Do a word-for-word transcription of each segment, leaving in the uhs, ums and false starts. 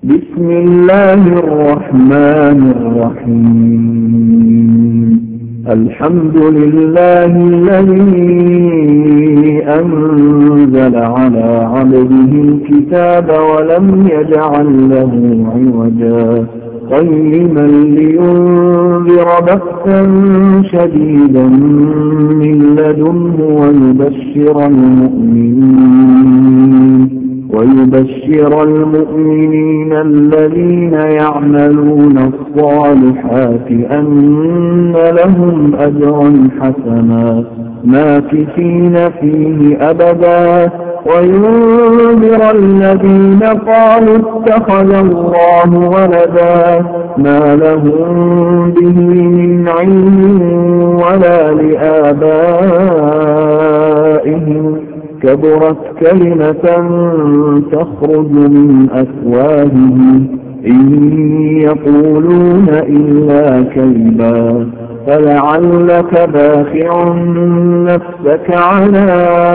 بسم الله الرحمن الرحيم الحمد لله الذي أنزل على عبده الكتاب ولم يجعل له عوجا قيما لينذر بأسا شديدا من لدنه ويبشر المؤمنين ويبشر المؤمنين الذين يعملون الصالحات أن لهم أجرا حسنا ماكثين فيه أبدا وينذر الذين قالوا اتخذ الله ولدا ما لهم به من علم ولا لآبائهم كبرت كلمة تخرج من أفواههم إن يقولون إلا كذبا فلعلك باخع نفسك على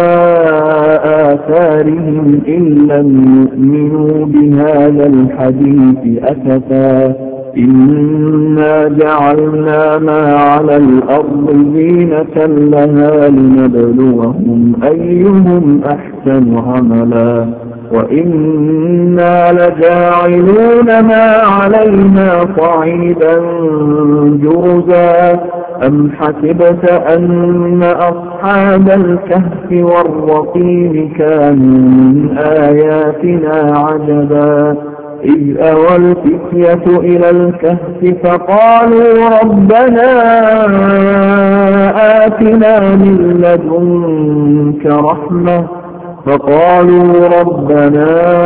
آثارهم إن لم يؤمنوا بهذا الحديث أسفا إنا جعلنا ما على الأرض زينة لها لنبلوهم أيهم أحسن عملا وإنا لجاعلون ما عليها صعيدا جرزا أم حسبت أن أصحاب الكهف والرقيم كانوا من آياتنا عجبا إذ أوى الفتية إلى الكهف فقالوا ربنا آتنا من لدنك رحمة فقالوا ربنا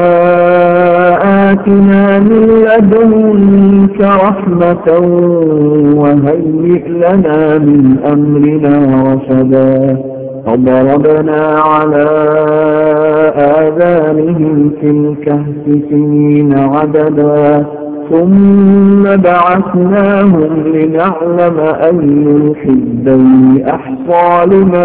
آتنا من لدنك رحمة وهيئ لنا من أمرنا رشدا فضربنا على آذانهم في الكهف سنين عددا ثم بعثناهم لنعلم أي الحزبين أحصى لما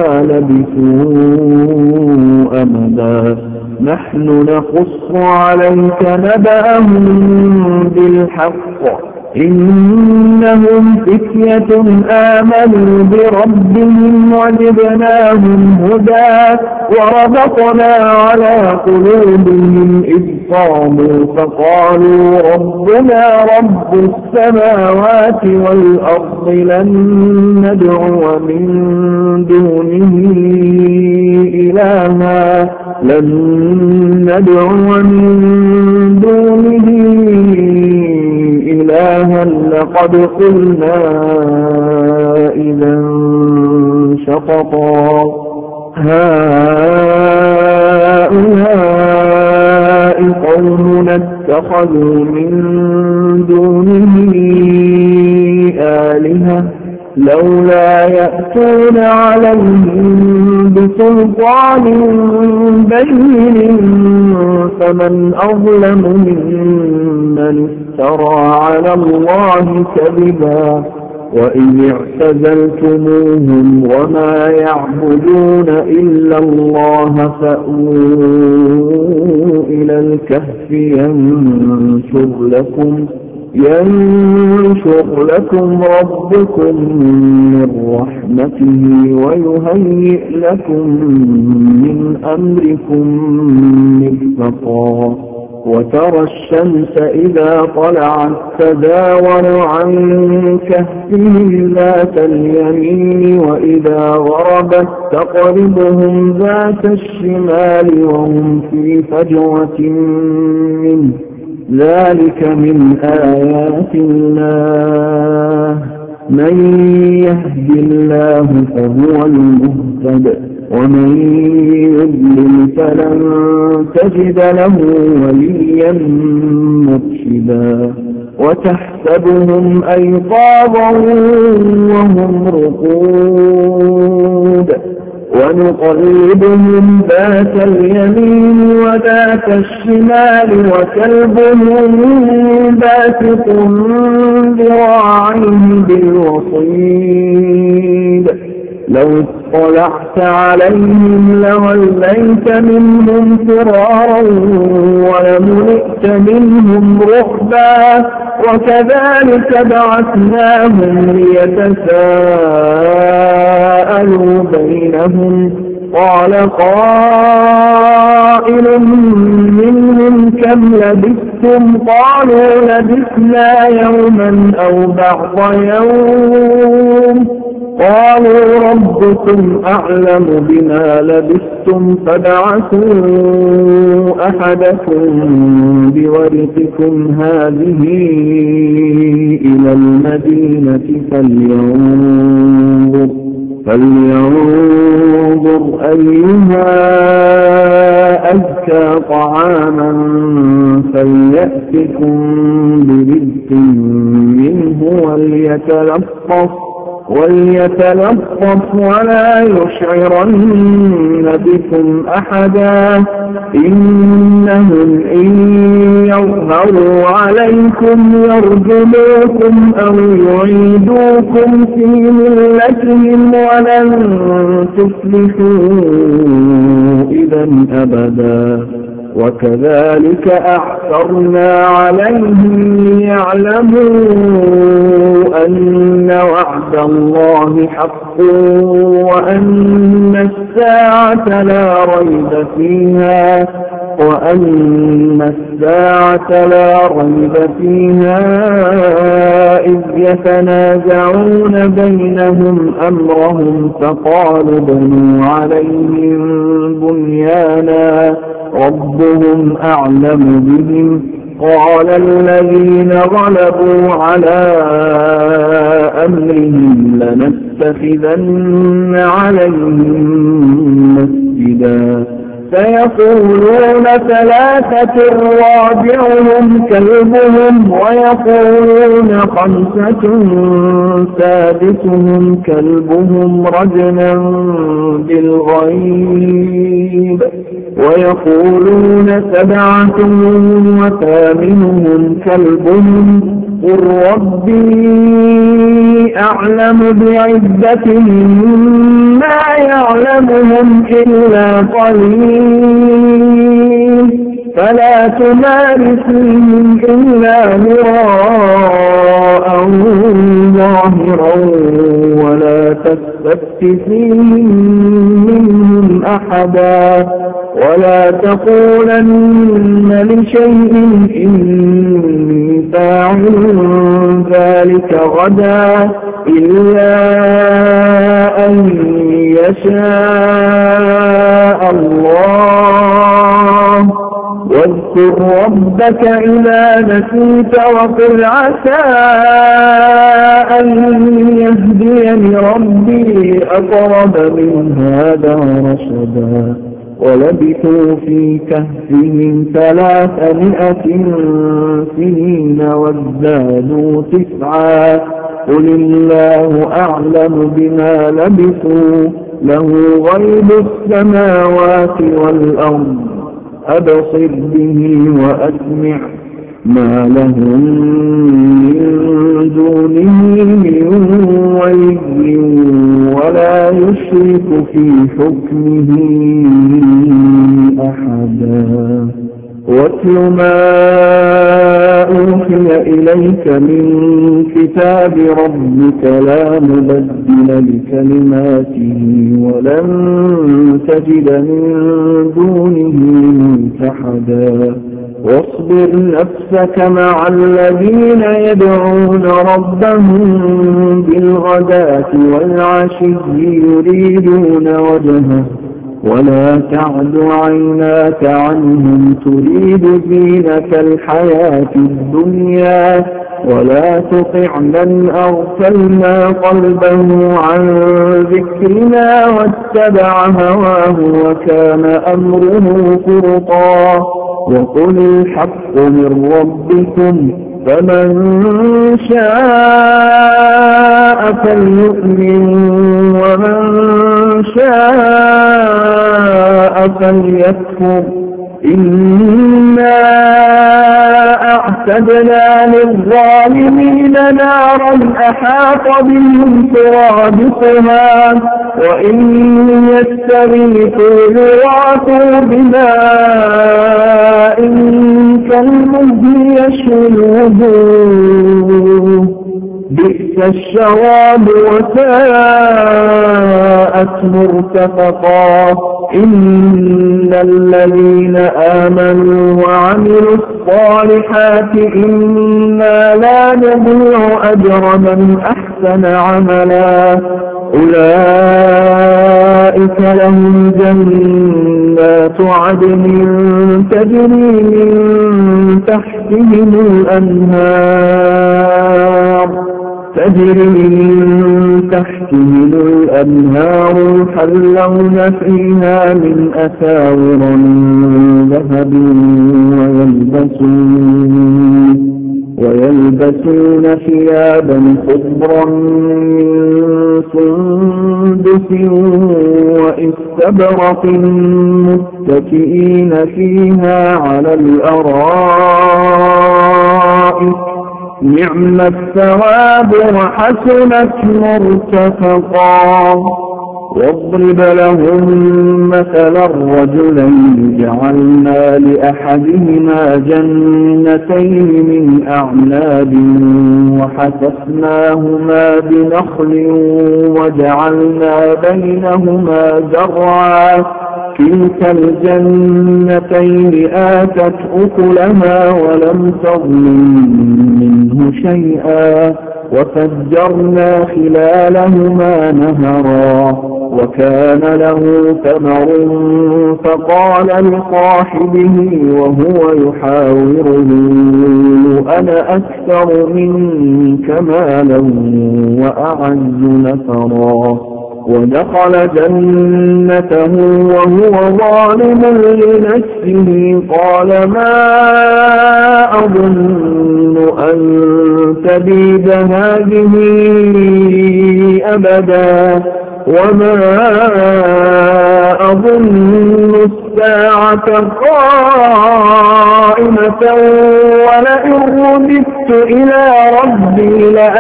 لبثوا أمدا نحن نقص عليك نبأهم بالحق إنهم فتية آمنوا بربهم وجبناهم هدى وربطنا على قلوبهم إذ قاموا فقالوا ربنا رب السماوات والأرض لن ندعو من دونه إلها لن ندعو من دونه إلها لقد قلنا إذا شططا هؤلاء قومنا اتخذوا من دونه آلهة لولا يأتون عليهم بسلطان بين فمن أظلم ممن افترى على الله كذبا وإذ اعتزلتموهم وما يعبدون إلا الله فأووا إلى الكهف ينشر لكم ينشر لكم ربكم من رحمته ويهيئ لكم من أمركم مرفقا وترى الشمس إذا طلعت تداور عن كهفهم ذات اليمين وإذا غربت تقرضهم ذات الشمال وهم في فجوة منه ذلك من آيات الله من يهد الله فهو المهتد ومن يضلل فلن تجد له وليا مرشدا وتحسبهم أيقاظا وهم رقود ونقلبهم ذات اليمين وذات الشمال وكلبهم باسط ذراعيه بالوصيد لو اطلعت عليهم لوليت منهم فرارا ولملئت منهم رعبا وكذلك بعثناهم ليتساءلوا بينهم قال قائل منهم كم لبثتم قالوا لبثنا يوما أو بعض يوم قالوا ربكم أعلم بما لبثتم فابعثوا أحدكم بورقكم هذه إلى المدينة فلينظر فلينظر أيها أزكى طعاما فليأتكم برزق منه وليتلطف وليتلطف ولا يشعرن بكم أحدا إنهم إن يظهروا عليكم يرجموكم أو يعيدوكم في ملتهم ولن تفلحوا إذا أبدا وكذلك أعثرنا عليهم ليعلموا أن وعد الله حق وأن الساعة لا ريب فيها وأن الساعة لا ريب فيها إذ يتنازعون بينهم أمرهم فقالوا بنوا عليهم بنيانا ربهم أعلم بهم قال الذين غلبوا على أمرهم لنتخذن عليهم مسجدا سيقولون ثلاثة رابعهم كلبهم ويقولون خمسة سادسهم كلبهم رجما بالغيب ويقولون سبعة وثامنهم كلبهم قل ربي أعلم بعدتهم ما يعلمهم إلا قليل فلا تمار فيهم إلا مراء ظاهرا ولا تستفت فيهم منهم أحدا ولا تقولن لشيء إني فاعل ذلك غدا إلا أن يشاء الله واذكر ربك إذا نسيت وقل عسى أن يهديني ربي أقرب من هذا رشدا ولبثوا في كهفهم ثلاثمائة سنين وازدادوا تسعا قل الله أعلم بما لبثوا له غيب السماوات والأرض أبصر به وأسمع ما لهم من دونه من ولي ولا يشرك في حكمه أحدا واتل ما أوحي إليك من كتاب ربك لا مبدل لكلماته ولن تجد من دونه ملتحدا واصبر نفسك مع الذين يدعون ربهم بالغداة والعشي يريدون وجهه ولا تعد عيناك عنهم تريد زينة الحياة الدنيا ولا تطع من أغفلنا قلبه عن ذكرنا واتبع هواه وكان أمره فرطا وقل الحق من ربكم فمن شاء فليؤمن ومن شاء فليكفر إنا أعتدنا للظالمين نارا أحاط بهم سرادقها وإن يستغيثوا يغاثوا بماء كالمهل يشوي الوجوه بئس الشراب وساءت مرتفقا إن الذين آمنوا وعملوا الصالحات إنا لا نضيع أجر من أحسن عملا أولئك لهم جنات عدن تجري من تحتهم الأنهار تجري من تحتهم الأنهار يحلون فيها من أساور من ذهب ويلبسون ويلبسون ثيابا خضرا من سندس واستبرق متكئين فيها على الأرائك نعم الثواب وحسنت مرتفقا واضرب لهم مثلا الرجلين جعلنا لأحدهما جنتين من أعناب وحففناهما بنخل وجعلنا بينهما زرعا كلتا الجنتين آتت أكلها ولم تظلم منه شيئا وفجرنا خلالهما نهرا وكان له ثمر فقال لصاحبه وهو يحاوره أنا أكثر منك مالا وأعز نفرا ودخل جنته وهو ظالم لنفسه قال ما أظن أن تبيد هذه أبدا وما أظن الساعة قائمة ولئن رددت إلى ربي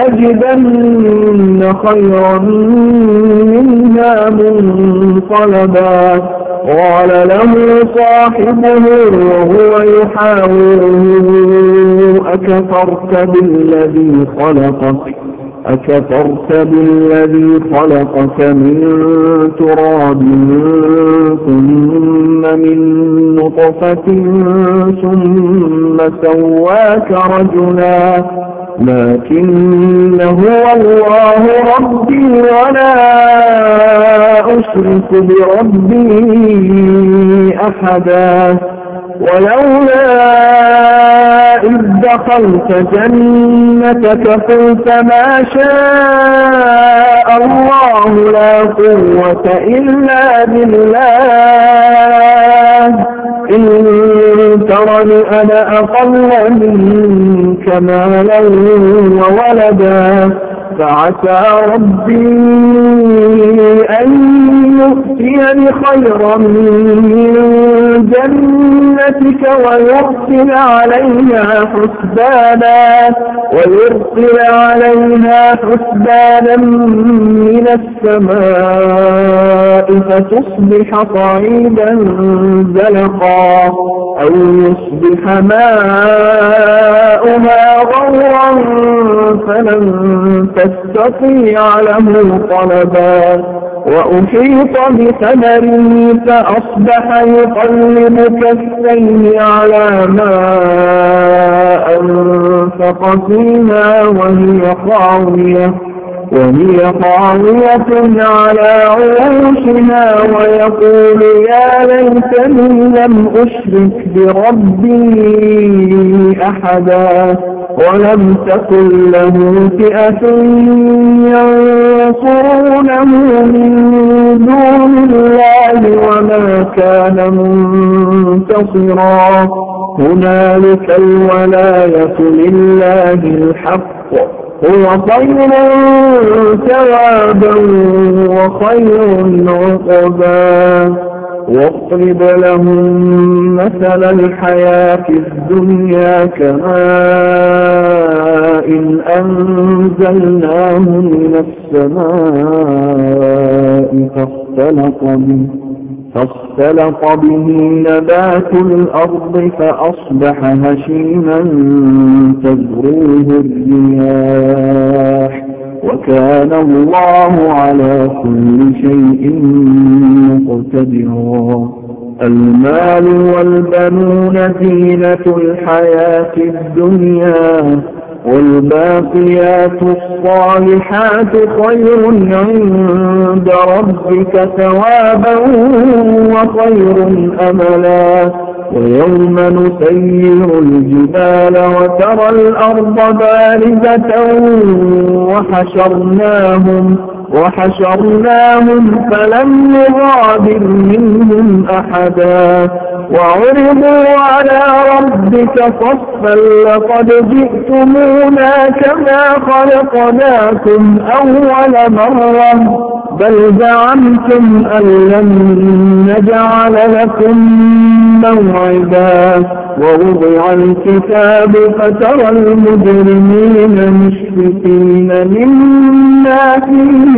لأجدن خيرا منها منقلبا قال له صاحبه وهو يحاوره أكفرت بالذي خلقك أكفرت بالذي خلقك من تراب ثم من نطفة ثم سواك رجلا لكن هو الله ربي ولا أشرك بربي أحدا ولولا إذ دخلت جنتك قلت ما شاء الله لا قوة إلا بالله إن ترني أنا أقل منك مالا وولدا فعسى ربي أن يؤتيني خيرا من جنتك ويرسل عليها حسبانا ويرسل عليها حسبانا من السماء فتصبح صعيدا زلقا أو يصبح ماؤها غورا فلن تستطيع له طلبا وأحيط بثمره فأصبح يقلب كفيه على ما أنفق فيها وهي خاوية وهي خاوية على عروشها ويقول يا ليتني لم أشرك بربي أحدا ولم تكن له فئة ينصرونه من دون الله وما كان منتصرا هنالك الولاية لله الحق هو خير ثوابا وخير عقبا واضرب لهم مثل الحياة الدنيا كماء أنزلناه من السماء فاختلط به فاختلط به نبات الأرض فأصبح هشيما تذروه الرياح وكان الله على كل شيء مقتدرا. المال والبنون زينة الحياة الدنيا والباقيات الصالحات خير عند ربك ثوابا وخير أملا. ويوم نسير الجبال وترى الأرض بارزة وحشرناهم وحشرناهم فلم نغادر منهم أحدا وعرضوا على ربك صفا لقد جئتمونا كما خلقناكم أول مرة بل زعمتم أن لن نجعل لكم موعدا. ووضع الكتاب فترى المجرمين مشفقين مما فيه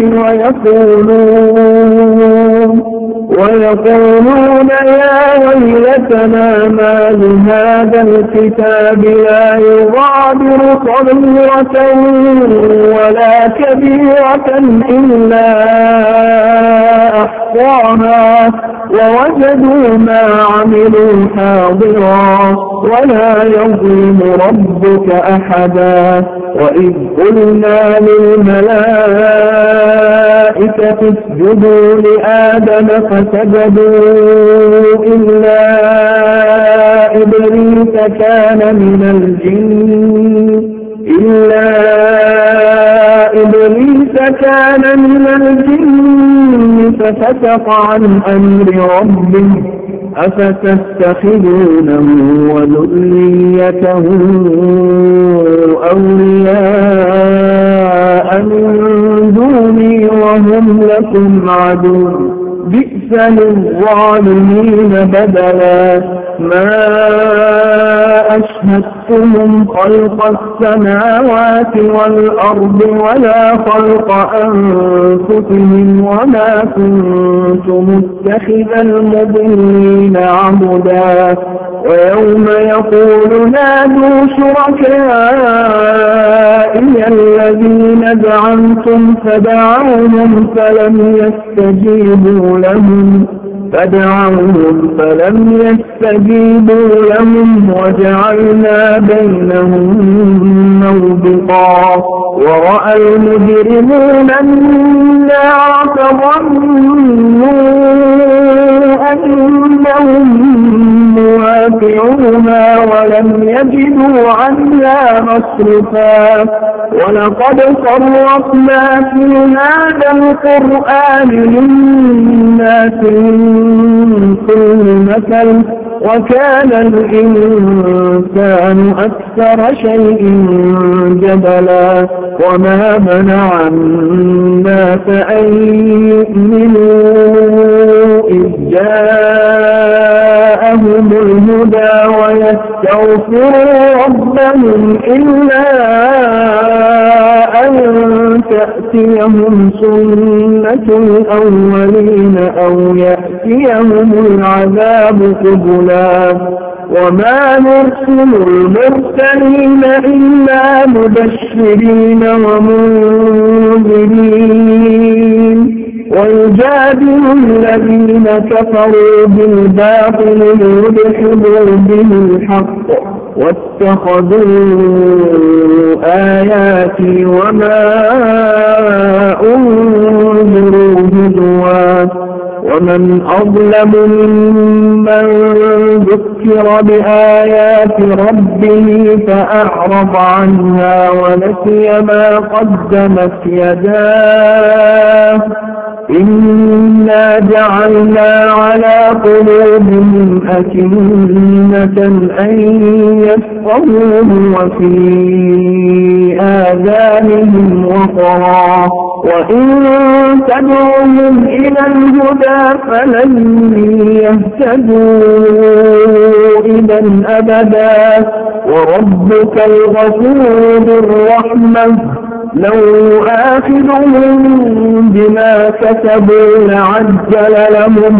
ويقولون ويقولون يا ويلتنا ما لهذا الكتاب لا يغادر صغيرة ولا كبيرة إلا أحصاها ووجدوا ما عملوا حاضرا ولا يظلم ربك أحدا. وإذ قلنا للملائكة اسجدوا لآدم فسجدوا إلا إبليس كان من الجن إلا إبليس كان من الجن ففسق عن أمر ربه أفتتخذونه وذريته أولياء من دوني وهم لكم عدو بئس للظالمين بدلا. ما أشهدتهم خلق السماوات والأرض ولا خلق أنفسهم وما كنت متخذ المضلين عبدا. ويوم يقول نادوا شركائي الذين زعمتم فدعوهم فلم يستجيبوا لهم فدعوهم فلم يستجيبوا لهم وجعلنا بينهم موبقا. ورأى المجرمون النار فظنوا أنهم مواقعوها ولم يجدوا عنها مصرفا. ولقد صرفنا في هذا القرآن للناس من كل مثل وكان الإنسان أكثر شيء جدلا. وما منع الناس أن يؤمنوا إذ جاءهم الهدى ويستغفروا ربهم إلا أن تأتيهم سنة الأولين أو يأتيهم العذاب قبلا. وما نرسل المرسلين إلا مبشرين ومنذرين ويجادل الذين كفروا بالباطل ليدحضوا به الحق واتخذوا آياتي وما أنذروا هزوا. ومن أظلم ممن ذكر بآيات ربه فأعرض عنها ونسي ما قدمت يداه إنا جعلنا على قلوبهم أكنة أن يفقهوه وفي آذانهم وقرا وإن تدعوهم إلى الهدى فلن يهتدوا إذا أبدا وربك الغفور ذو الرحمة لو يؤاخذهم بما كسبوا لعجل لهم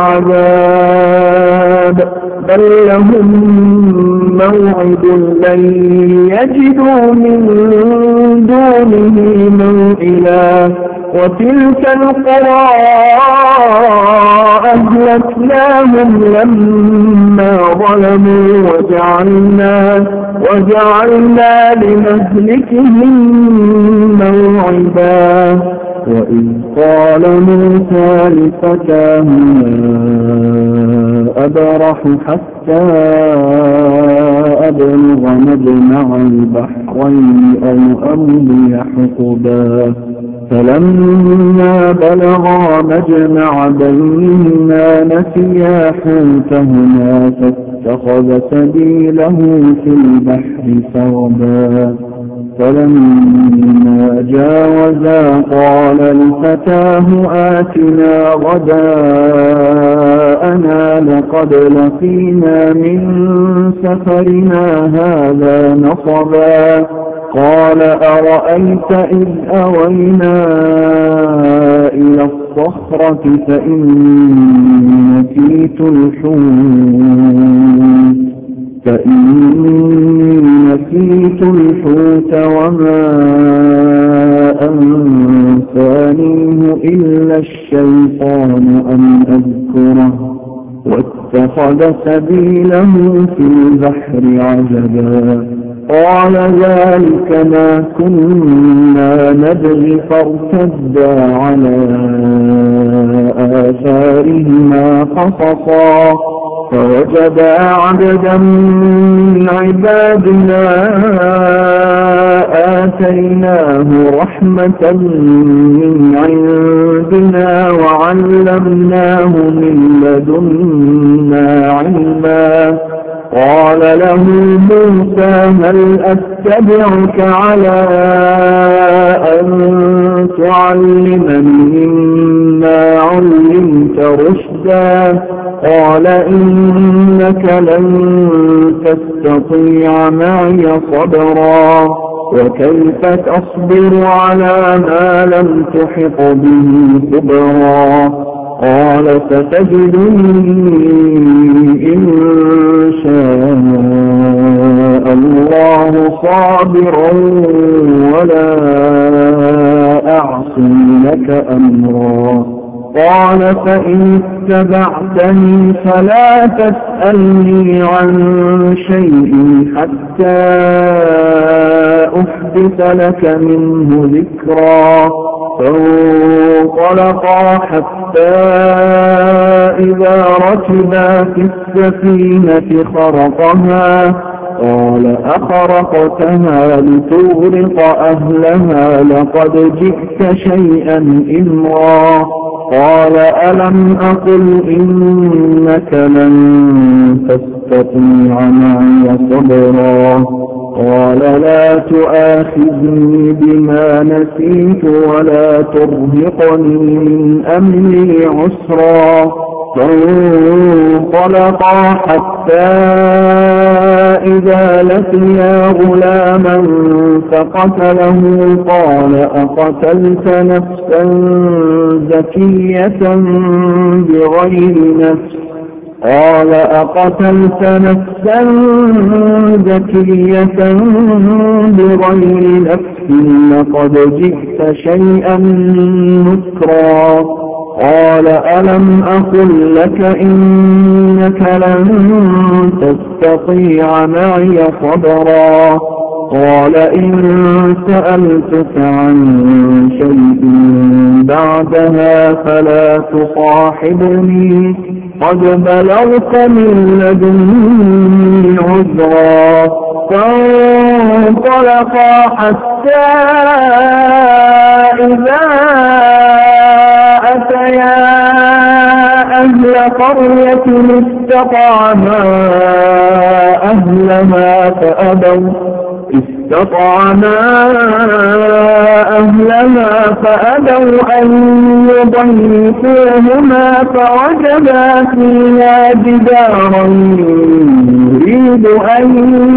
العذاب بل لهم موعد لن يجدوا من دونه موئلا وتلك القرى أهلكناهم لما ظلموا وجعلنا وجعلنا لمهلكهم موعدا وإذ قال موسى لفتاه أبرح حتى أبلغ مجمع البحرين أو أمضي حقبا فلما بلغا مجمع بينهما نسيا حوتهما فاتخذ سبيله في البحر سربا فلما جاوزا قال لفتاه آتنا غداءنا لقد لقينا من سفرنا هذا نصبا قال أرأيت إذ أوينا إلى الصخرة فإني نسيت الحوت فإني نسيت الحوت وما أنسانيه إلا الشيطان أن أذكره واتخذ سبيله في البحر عجبا قال ذلك ما كنا نبغي فارتدا على آثارهما قصصا فوجدا عبدا من عبادنا آتيناه رحمة من عندنا وعلمناه من لدنا علما قال له موسى هل أتبعك على أن تعلمني مما علمت رشدا قال إنك لن تستطيع معي صبرا وكيف تصبر على ما لم تحط به خبرا قال ستجدني إن شاء الله صابرا ولا أعصي لك أمرا قال فإن اتبعتني فلا تسألني عن شيء حتى أحدث لك منه ذكرا فانطلقا حتى إذا ركبا في السفينة خرقها قال أخرقتها لتغرق أهلها لقد جئت شيئا إمرا قال ألم أقل إنك لن تستطيع معي صبرا قال لا تؤاخذني بما نسيت ولا ترهقني من أمري عسرا فانطلقا حتى إذا لقيا غلاما فقتله قال أقتلت نفسا زكية بغير نفس قال أقتلت نفسا زكية بغير نفس لقد جئت شيئا نكرا قال ألم أقل لك إنك لن تستطيع معي صبرا قال إن سألتك عن شيء بعدها فلا تصاحبني قد بلغت من لدني عذرا فانطلقا حتى إذا يا أهل قرية استطعما أهلها فأبوا استطعما أهلها فأبوا أن يضيفوهما فوجدا فيها جدارا يريد أن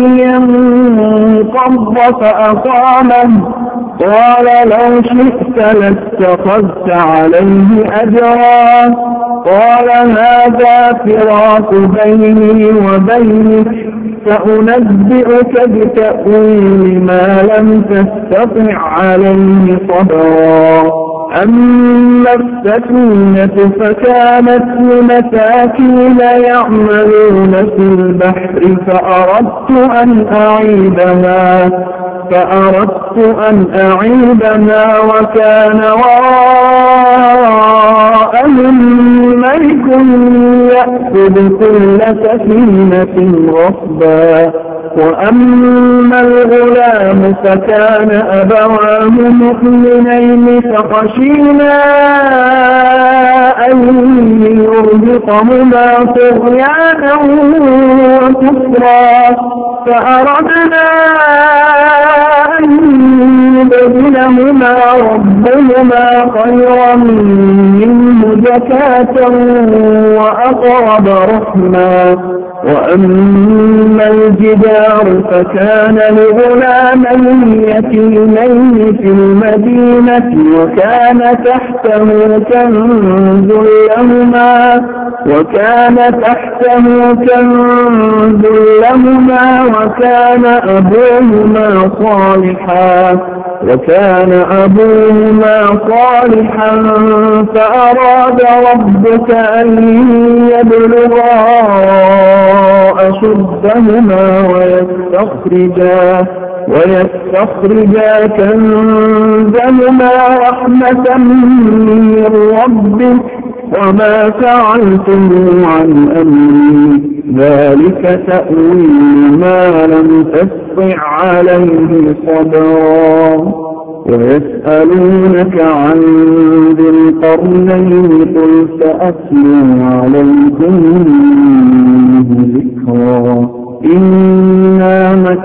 ينقض فأقامه قال لو شئت لاتخذت عليه أجرا قال هذا فراق بيني وبينك سأنبئك بتأويل ما لم تستطع عليه صبرا أما السفينة فكانت لمساكين يعملون في البحر فأردت أن أعيبها فأردت أن أعيبها وكان وراءهم ملك يأخذ كل سفينة غصبا وأما الغلام فكان أبواه مؤمنين فخشينا أن يرهقهما طغيانا وكفرا فأردنا أن يبدلهما ربهما خيرا منه زكاة وأقرب رحما وأما الجدار فكان لغلامين يتيمين في المدينة وكان تحته كنز لهما وكان تحته كنز لهما وكان أبوهما صالحا وكان أبوهما صالحا فأراد ربك أن يبلغا أشدهما ويستخرجا ويستخرجا كنزهما رحمة من ربك وما فعلته عن أمري ذلك تأويل ما لم تستطع عليه صبرا ويسألونك عن ذي القرنين قل سأتلو عليكم منه ذكرا إنا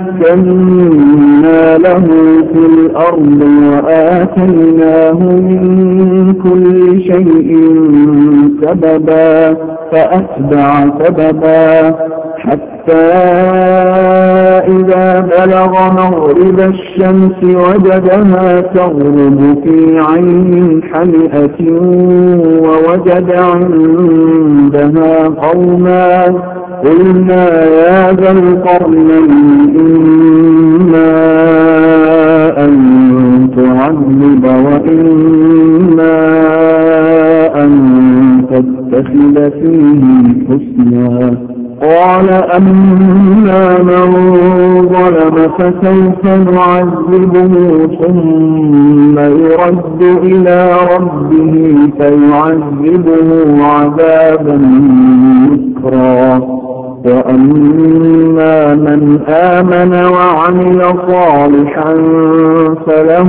مكنا له في الأرض وآتيناه من كل شيء سببا فأتبع سببا حتى إذا بلغ مغرب الشمس وجدها تغرب في عين حمئة ووجد عندها قوما قلنا يا ذا القرنين إما أن تعذب وإما أن تتخذ فيه حسنا قال أما من ظلم فسوف نعذبه ثم يرد إلى ربه فيعذبه عذابا نكرا وأما من آمن وعمل صالحا فله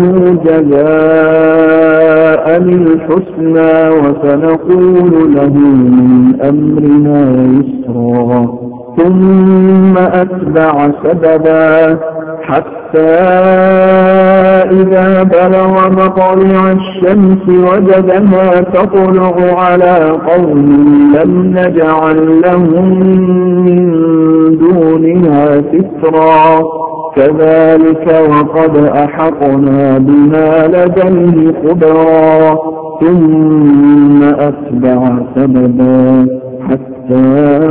جزاء الحسنى وسنقول له من أمرنا يسرا ثم أتبع سببا حتى إذا بلغ مطلع الشمس وجدها تطلع على قوم لم نجعل لهم من دونها سترا كذلك وقد أحطنا بما لديه خبرا ثم أتبع سببا حتى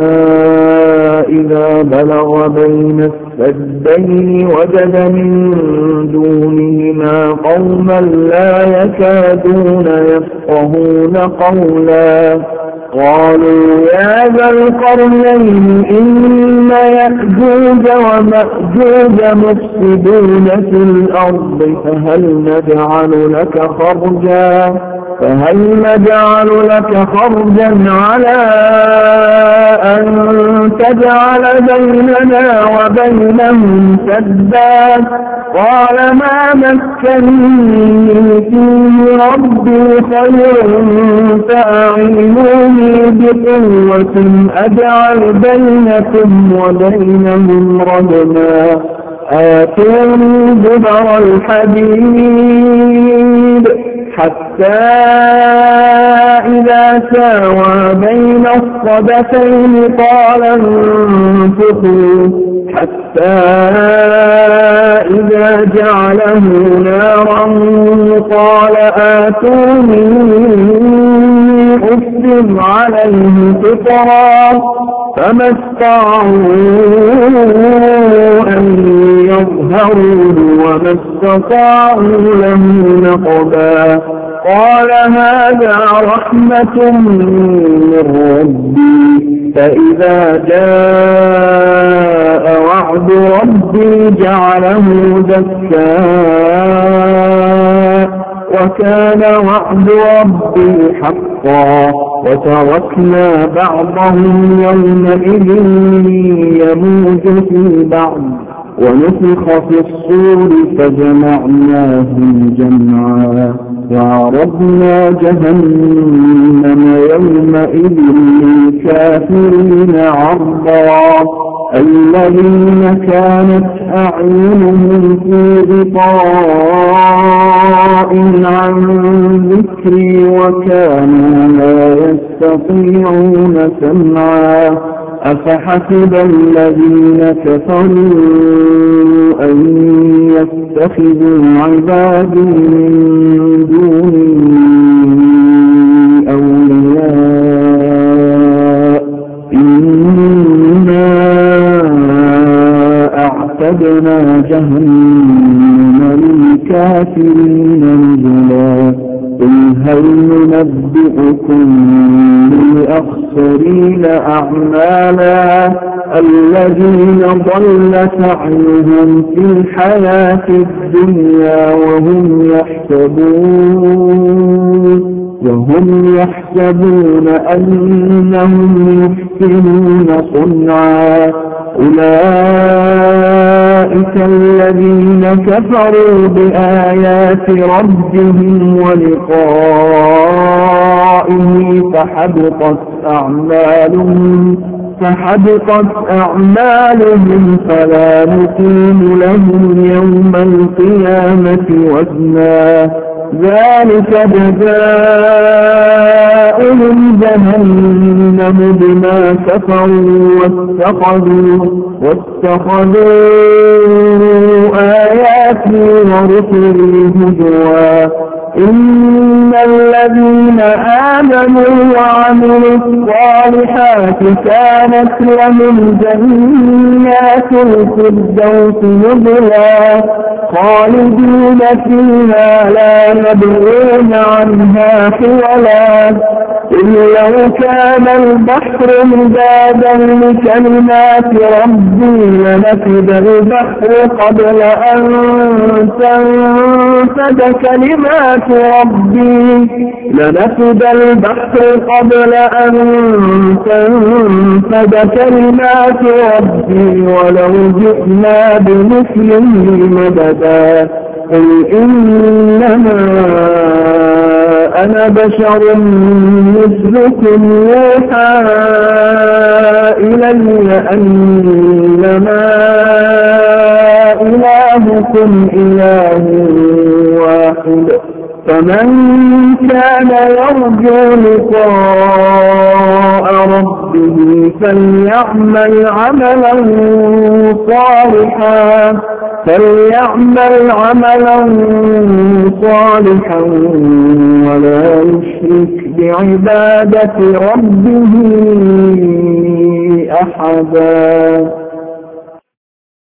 إذا بلغ بين السدين وجد من دونهما قوما لا يكادون يفقهون قولا قالوا يا ذا القرنين إن يأجوج ومأجوج مفسدون في الأرض فهل نجعل لك خرجا فهل نجعل لك خرجا على أن تجعل بيننا وبينهم سدا؟ قال ما مكنني فيه ربي خير فأعينوني بقوة أجعل بينكم وبينهم ردما آتوني زبر الحديد حتى إذا ساوى بين الصدفين قال انفخوا حتى إذا جعله نارا قال آتوني أفرغ عليه قطرا فما استطاعوا أن يظهروه وما استطاعوا له نقبا قال هذا رحمة من ربي فإذا جاء وعد ربي جعله دكا وكان وعد ربي حقا وتركنا بعضهم يومئذ يموج في بعض ونفخ في الصور فجمعناهم جمعا وعرضنا جهنم يومئذ للكافرين عرضا الذين كانت أعينهم في غطاء عن ذكري وكانوا لا يستطيعون سمعا أفحسب الذين كفروا أن يتخذوا عبادي من دوني أولياء إنا أعتدنا جهنم للكافرين نزلا قل هل ننبئكم بالأخسرين أعمالا الذين ضل سعيهم في الحياة الدنيا وهم يحسبون وهم يحسبون أنهم يحسنون صنعا أولئك الذين كفروا بآيات ربهم ولقائه فحبطت أعمالهم فحبطت أعمالهم فلا نقيم لهم يوم القيامة وزنا ذلك جزاؤهم جهنم بما كفروا واتخذوا واتخذوا آياتي ورسلي هزوا إن الذين آمنوا وعملوا الصالحات كانت لهم جنات الفردوس نزلا خالدين فيها لا يبغون عنها حولا إن لو كان البحر مدادا لكلمات ربي لنفد البحر قبل أن تنفد كلمات ربي لنفد البحر قبل أن تنفد كلمات ربي ولو جئنا بمثله مددا قل إنما أنا بشر مثلكم يوحى إلي أنما إلهكم إله واحد فمن كان يرجو لقاء ربه فليعمل عملا صالحا فليعمل عملا صالحا ولا يشرك بعبادة ربه أحدا.